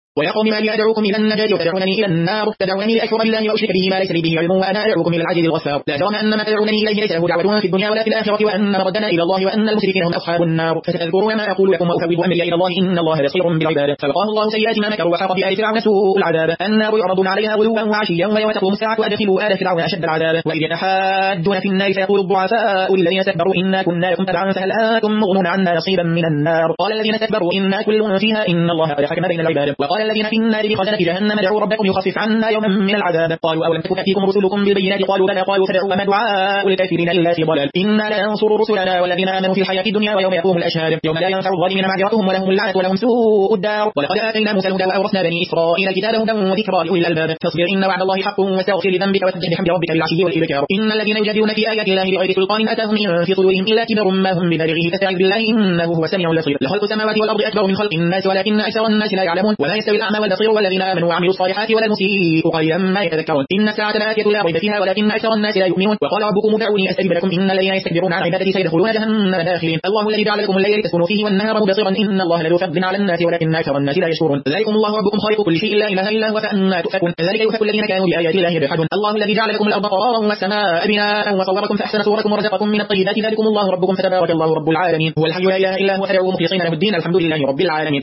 ويا قوم ما لي أدعوكم إلى النجاة وتدعونني إلى النار تدعونني لأكفر بالله وأشرك به ما ليس لي به علم وأنا أدعوكم إلى العزيز الغفار لا جرم أن ما تدعونني إليه ليس له دعوة في الدنيا ولا في الآخرة وأن مردنا إلى الله وأن المشركين هم أصحاب النار فستذكرون ما أقول لكم وأفوض أمري إلى الله إن الله بصير بالعباد فوقاه الله سيئات ما مكروا وحاق بآل فرعون سوء العذاب النار يعرضون عليها غدوا وعشيا ويوم تقوم الساعة أدخلوا آل فرعون أشد العذاب وإذ يتحاجون في النار فيقول الضعفاء للذين استكبروا إنا كنا لكم تبعا فهل أنتم مغنون عنا نصيبا من النار قال الذين استكبروا إنا كل فيها إن الله قد حكم بين العباد وقال الذين في النار بخزنة جهنم ادعوا ربكم يخفف عنا يوما من العذاب قالوا أولم تكن تأتيكم رسلكم بالبينات قالوا بلى قالوا فادعوا وما دعاء الكافرين إلا في ضلال إنا لننصر رسلنا والذين آمنوا في الحياة الدنيا ويوم يقوم الأشهاد يوم لا ينفع الظالمين معذرتهم ولهم اللعنة ولهم سوء الدار ولقد آتينا موسى الهدى وأورثنا بني إسرائيل الكتاب هدى وذكرى لأولي الألباب فاصبر إن وعد الله حق واستغفر لذنبك وسبح بحمد ربك بالعشي والإبكار إن الذين يجادلون في آيات الله بغير سلطان أتاهم إن في صدورهم إلا كبر ما هم ببالغه فاستعذ بالله إنه هو السميع البصير لخلق السماوات والأرض أكبر من خلق الناس ولكن أكثر الناس لا يعلمون ولا يستوي الأعمى والبصير والذين آمنوا وعملوا الصالحات ولا المسيء قليلا ما يتذكرون إن الساعة لآتية لا ريب فيها ولكن أكثر الناس لا يؤمنون وقال ربكم ادعوني أستجب لكم إن الذين يستكبرون عن عبادتي سيدخلون جهنم داخلين الله الذي جعل لكم الليل لتسكنوا فيه والنهار مبصرا إن الله لذو فضل على الناس ولكن أكثر الناس لا يشكرون ذلكم الله ربكم خالق كل شيء لا إله إلا هو فأنا تؤفكون ذلك يؤفك الذين كانوا بآيات الله يجحدون الله الذي جعل لكم الأرض قرارا والسماء بناء وصوركم فأحسن صوركم ورزقكم من الطيبات ذلكم الله ربكم فتبارك الله رب العالمين هو الحي لا إله إلا هو فادعوه مخلصين له الدين الحمد لله رب العالمين